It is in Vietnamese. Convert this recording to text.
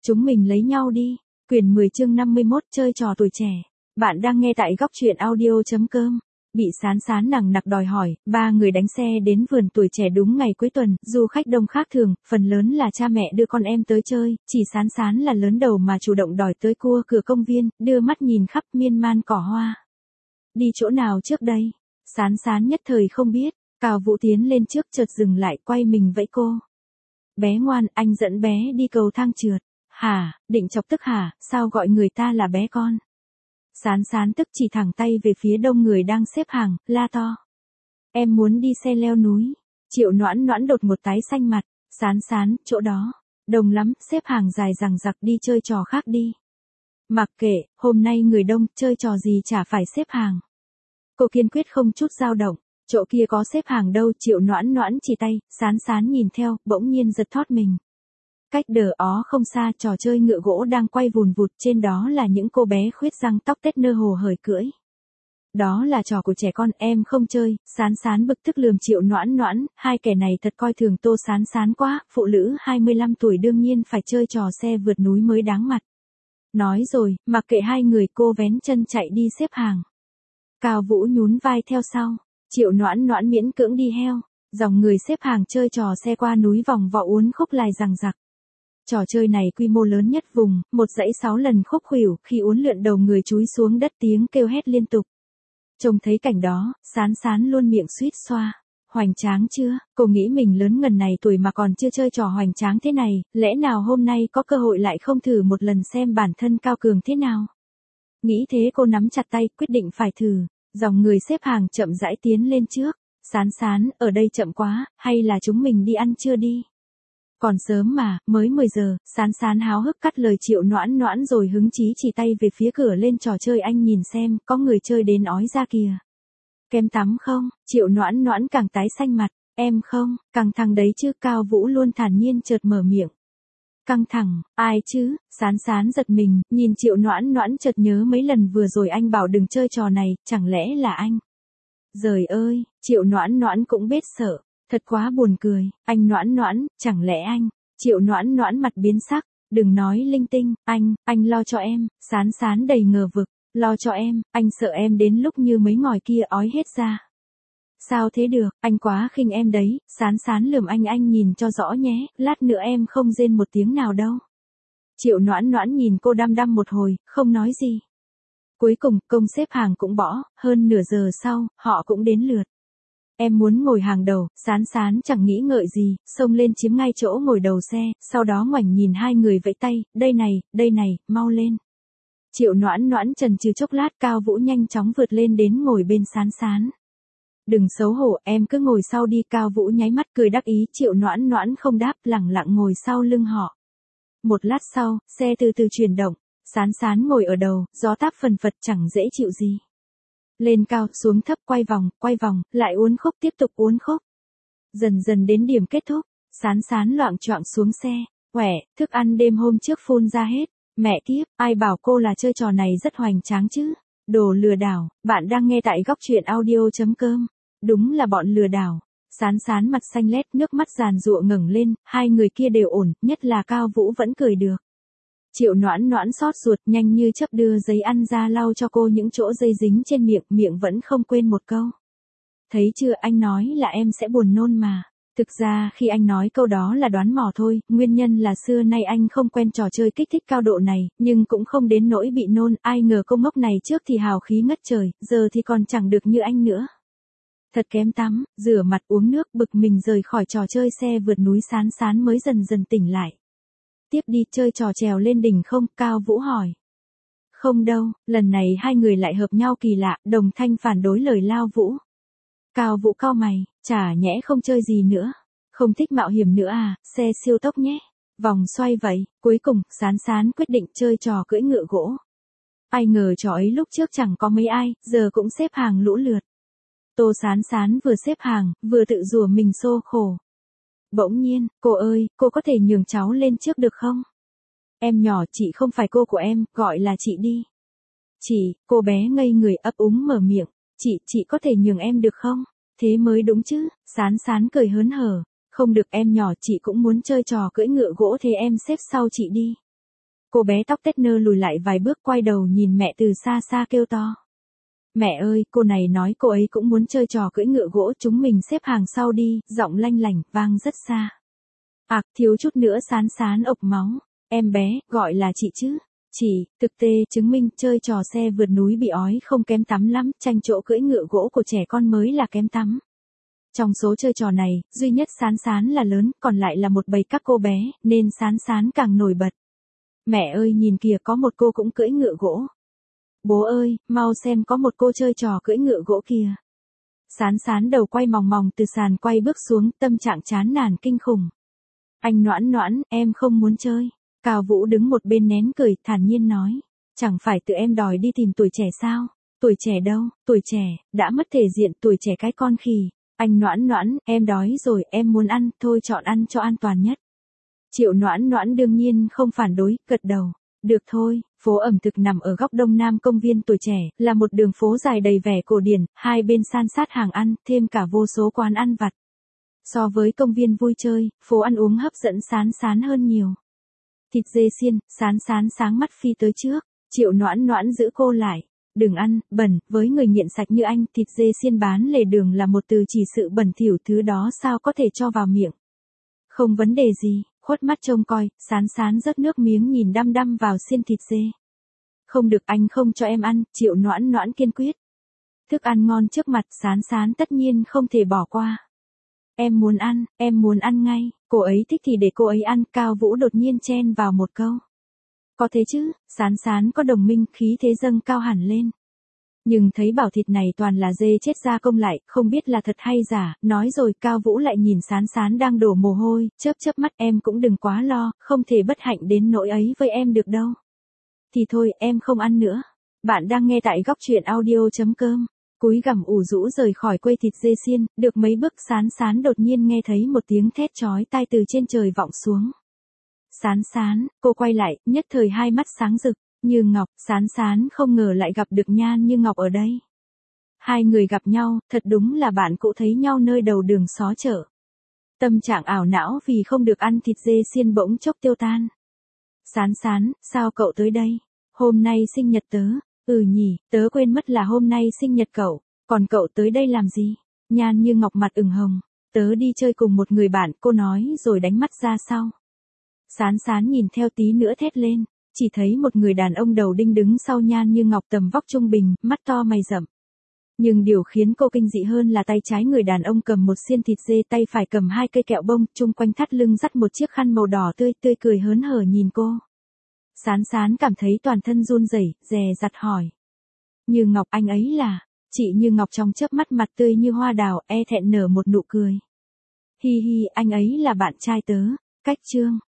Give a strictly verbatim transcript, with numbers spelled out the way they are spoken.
Chúng mình lấy nhau đi. Quyển mười chương năm mươi mốt chơi trò tuổi trẻ. Bạn đang nghe tại góc truyện audio chấm com. Bị Sán Sán nằng nặc đòi hỏi, ba người đánh xe đến vườn tuổi trẻ đúng ngày cuối tuần, du khách đông khác thường, phần lớn là cha mẹ đưa con em tới chơi, chỉ Sán Sán là lớn đầu mà chủ động đòi tới cua cửa công viên, đưa mắt nhìn khắp miên man cỏ hoa. Đi chỗ nào trước đây? Sán Sán nhất thời không biết, Cao Vũ tiến lên trước chợt dừng lại quay mình vẫy cô. Bé ngoan, anh dẫn bé đi cầu thang trượt. Hả, định chọc tức hả, sao gọi người ta là bé con? Sán Sán tức chỉ thẳng tay về phía đông người đang xếp hàng, la to. Em muốn đi xe leo núi. Triệu Noãn Noãn đột một tái xanh mặt. Sán Sán, chỗ đó đông lắm, xếp hàng dài dằng dặc, đi chơi trò khác đi. Mặc kệ, hôm nay người đông, chơi trò gì chả phải xếp hàng. Cô kiên quyết không chút dao động. Chỗ kia có xếp hàng đâu? Triệu Noãn Noãn chỉ tay. Sán Sán nhìn theo, bỗng nhiên giật thót mình. Cách đờ ó không xa, trò chơi ngựa gỗ đang quay vùn vụt, trên đó là những cô bé khuyết răng tóc tết nơ hồ hởi cưỡi. Đó là trò của trẻ con, em không chơi. Sán Sán bực tức lườm Triệu Noãn Noãn, hai kẻ này thật coi thường Tô Sán Sán quá, phụ nữ hai mươi lăm tuổi đương nhiên phải chơi trò xe vượt núi mới đáng mặt. Nói rồi, mặc kệ hai người, cô vén chân chạy đi xếp hàng. Cao Vũ nhún vai theo sau, Triệu Noãn Noãn miễn cưỡng đi theo, dòng người xếp hàng chơi trò xe qua núi vòng vọ uốn khúc lại rằng rặc. Trò chơi này quy mô lớn nhất vùng, một dãy sáu lần khúc khuỷu, khi uốn lượn đầu người chúi xuống đất tiếng kêu hét liên tục. Trông thấy cảnh đó, Sán Sán luôn miệng suýt xoa. Hoành tráng chưa, cô nghĩ mình lớn ngần này tuổi mà còn chưa chơi trò hoành tráng thế này, lẽ nào hôm nay có cơ hội lại không thử một lần xem bản thân cao cường thế nào. Nghĩ thế cô nắm chặt tay, quyết định phải thử. Dòng người xếp hàng chậm rãi tiến lên trước. Sán Sán, ở đây chậm quá, hay là chúng mình đi ăn trưa đi? Còn sớm mà, mới mười giờ, Sán Sán háo hức cắt lời Triệu Noãn Noãn rồi hứng chí chỉ tay về phía cửa lên trò chơi, anh nhìn xem, có người chơi đến ói ra kìa. Kem tắm không? Triệu Noãn Noãn càng tái xanh mặt, em không, căng thẳng đấy chứ. Cao Vũ luôn thản nhiên chợt mở miệng. Căng thẳng, ai chứ? Sán Sán giật mình, nhìn Triệu Noãn Noãn chợt nhớ mấy lần vừa rồi anh bảo đừng chơi trò này, chẳng lẽ là anh? Giời ơi, Triệu Noãn Noãn cũng biết sợ. Thật quá buồn cười, anh Noãn Noãn, chẳng lẽ anh? Triệu Noãn Noãn mặt biến sắc, đừng nói linh tinh, anh, anh lo cho em. Sán Sán đầy ngờ vực, lo cho em, anh sợ em đến lúc như mấy ngòi kia ói hết ra. Sao thế được, anh quá khinh em đấy. Sán Sán lườm anh, anh nhìn cho rõ nhé, lát nữa em không rên một tiếng nào đâu. Triệu Noãn Noãn nhìn cô đăm đăm một hồi, không nói gì. Cuối cùng, công xếp hàng cũng bỏ, hơn nửa giờ sau, họ cũng đến lượt. Em muốn ngồi hàng đầu. Sán Sán chẳng nghĩ ngợi gì, xông lên chiếm ngay chỗ ngồi đầu xe, sau đó ngoảnh nhìn hai người vẫy tay, đây này, đây này, mau lên. Triệu Noãn Noãn chần chừ chốc lát, Cao Vũ nhanh chóng vượt lên đến ngồi bên Sán Sán. Đừng xấu hổ, em cứ ngồi sau đi. Cao Vũ nháy mắt cười đắc ý. Triệu Noãn Noãn không đáp, lẳng lặng ngồi sau lưng họ. Một lát sau, xe từ từ chuyển động, Sán Sán ngồi ở đầu, gió táp phần phật chẳng dễ chịu gì. Lên cao, xuống thấp, quay vòng, quay vòng, lại uốn khúc, tiếp tục uốn khúc. Dần dần đến điểm kết thúc, Sán Sán loạng choạng xuống xe. Quẻ, thức ăn đêm hôm trước phun ra hết. Mẹ kiếp, ai bảo cô là chơi trò này rất hoành tráng chứ? Đồ lừa đảo. Bạn đang nghe tại góc truyện audio chấm com. Đúng là bọn lừa đảo. Sán Sán mặt xanh lét, nước mắt giàn giụa ngẩng lên, hai người kia đều ổn, nhất là Cao Vũ vẫn cười được. Triệu Noãn Noãn xót ruột, nhanh như chớp đưa giấy ăn ra lau cho cô những chỗ dây dính trên miệng, miệng vẫn không quên một câu. Thấy chưa, anh nói là em sẽ buồn nôn mà. Thực ra khi anh nói câu đó là đoán mò thôi, nguyên nhân là xưa nay anh không quen trò chơi kích thích cao độ này, nhưng cũng không đến nỗi bị nôn, ai ngờ cô ngốc này trước thì hào khí ngất trời, giờ thì còn chẳng được như anh nữa. Thật kém tắm, rửa mặt uống nước, bực mình rời khỏi trò chơi xe vượt núi. Sán Sán mới dần dần tỉnh lại. Tiếp đi chơi trò trèo lên đỉnh không? Cao Vũ hỏi. Không đâu, lần này hai người lại hợp nhau kỳ lạ, đồng thanh phản đối lời Lao Vũ. Cao Vũ cau mày, chả nhẽ không chơi gì nữa. Không thích mạo hiểm nữa à, xe siêu tốc nhé. Vòng xoay vậy, cuối cùng, Sán Sán quyết định chơi trò cưỡi ngựa gỗ. Ai ngờ trò ấy lúc trước chẳng có mấy ai, giờ cũng xếp hàng lũ lượt. Tô Sán Sán vừa xếp hàng, vừa tự rủa mình xô khổ. Bỗng nhiên, cô ơi, cô có thể nhường cháu lên trước được không? Em nhỏ, chị không phải cô của em, gọi là chị đi. Chị, cô bé ngây người ấp úng mở miệng. Chị, chị có thể nhường em được không? Thế mới đúng chứ. Sán Sán cười hớn hở. Không được em nhỏ, chị cũng muốn chơi trò cưỡi ngựa gỗ, thế em xếp sau chị đi. Cô bé tóc tết nơ lùi lại vài bước quay đầu nhìn mẹ từ xa xa kêu to. Mẹ ơi, cô này nói cô ấy cũng muốn chơi trò cưỡi ngựa gỗ, chúng mình xếp hàng sau đi, giọng lanh lảnh, vang rất xa. Ạc, thiếu chút nữa Sán Sán ộc máu. Em bé, gọi là chị chứ. Chị, thực tế chứng minh chơi trò xe vượt núi bị ói không kém tắm lắm, tranh chỗ cưỡi ngựa gỗ của trẻ con mới là kém tắm. Trong số chơi trò này, duy nhất Sán Sán là lớn, còn lại là một bầy các cô bé, nên Sán Sán càng nổi bật. Mẹ ơi, nhìn kìa, có một cô cũng cưỡi ngựa gỗ. Bố ơi, mau xem, có một cô chơi trò cưỡi ngựa gỗ kìa. Sán Sán đầu quay mòng mòng từ sàn quay bước xuống, tâm trạng chán nản kinh khủng. Anh Noãn Noãn, em không muốn chơi. Cao Vũ đứng một bên nén cười, thản nhiên nói. Chẳng phải tự em đòi đi tìm tuổi trẻ sao? Tuổi trẻ đâu, tuổi trẻ, đã mất thể diện, tuổi trẻ cái con khỉ. Anh Noãn Noãn, em đói rồi, em muốn ăn, thôi chọn ăn cho an toàn nhất. Triệu Noãn Noãn đương nhiên không phản đối, gật đầu. Được thôi, phố ẩm thực nằm ở góc đông nam công viên tuổi trẻ, là một đường phố dài đầy vẻ cổ điển, hai bên san sát hàng ăn, thêm cả vô số quán ăn vặt. So với công viên vui chơi, phố ăn uống hấp dẫn Sán Sán hơn nhiều. Thịt dê xiên, Sán Sán sáng mắt phi tới trước, Triệu Noãn Noãn giữ cô lại. Đừng ăn, bẩn, với người nghiện sạch như anh, thịt dê xiên bán lề đường là một từ chỉ sự bẩn thỉu, thứ đó sao có thể cho vào miệng. Không vấn đề gì, khuất mắt trông coi, Sán Sán rớt nước miếng nhìn đăm đăm vào xiên thịt dê. Không được, anh không cho em ăn, Triệu Noãn Noãn kiên quyết. Thức ăn ngon trước mặt, Sán Sán tất nhiên không thể bỏ qua. Em muốn ăn, em muốn ăn ngay, cô ấy thích thì để cô ấy ăn, Cao Vũ đột nhiên chen vào một câu. Có thế chứ, Sán Sán có đồng minh, khí thế dâng cao hẳn lên. Nhưng thấy bảo thịt này toàn là dê chết gia công lại, không biết là thật hay giả, nói rồi Cao Vũ lại nhìn Sán Sán đang đổ mồ hôi, chớp chớp mắt, em cũng đừng quá lo, không thể bất hạnh đến nỗi ấy với em được đâu. Thì thôi, em không ăn nữa. Bạn đang nghe tại góc truyện audio chấm com. Cúi gằm ủ rũ rời khỏi quầy thịt dê xiên, được mấy bước Sán Sán đột nhiên nghe thấy một tiếng thét chói tai từ trên trời vọng xuống. Sán Sán, cô quay lại, nhất thời hai mắt sáng rực, Như Ngọc, Sán Sán không ngờ lại gặp được Nhan Như Ngọc ở đây. Hai người gặp nhau, thật đúng là bạn cũ thấy nhau nơi đầu đường xó chợ. Tâm trạng ảo não vì không được ăn thịt dê xiên bỗng chốc tiêu tan. Sán Sán, sao cậu tới đây? Hôm nay sinh nhật tớ. Ừ nhỉ, tớ quên mất là hôm nay sinh nhật cậu, còn cậu tới đây làm gì? Nhan Như Ngọc mặt ửng hồng, tớ đi chơi cùng một người bạn, cô nói rồi đánh mắt ra sau. Sán Sán nhìn theo tí nữa thét lên, chỉ thấy một người đàn ông đầu đinh đứng sau Nhan Như Ngọc tầm vóc trung bình, mắt to mày rậm. Nhưng điều khiến cô kinh dị hơn là tay trái người đàn ông cầm một xiên thịt dê, tay phải cầm hai cây kẹo bông, chung quanh thắt lưng dắt một chiếc khăn màu đỏ tươi, tươi cười hớn hở nhìn cô. Sán Sán cảm thấy toàn thân run rẩy, dè dặt hỏi. Như Ngọc, anh ấy là... Chị Như Ngọc trong chớp mắt mặt tươi như hoa đào, e thẹn nở một nụ cười. Hi hi, anh ấy là bạn trai tớ. Cách chương.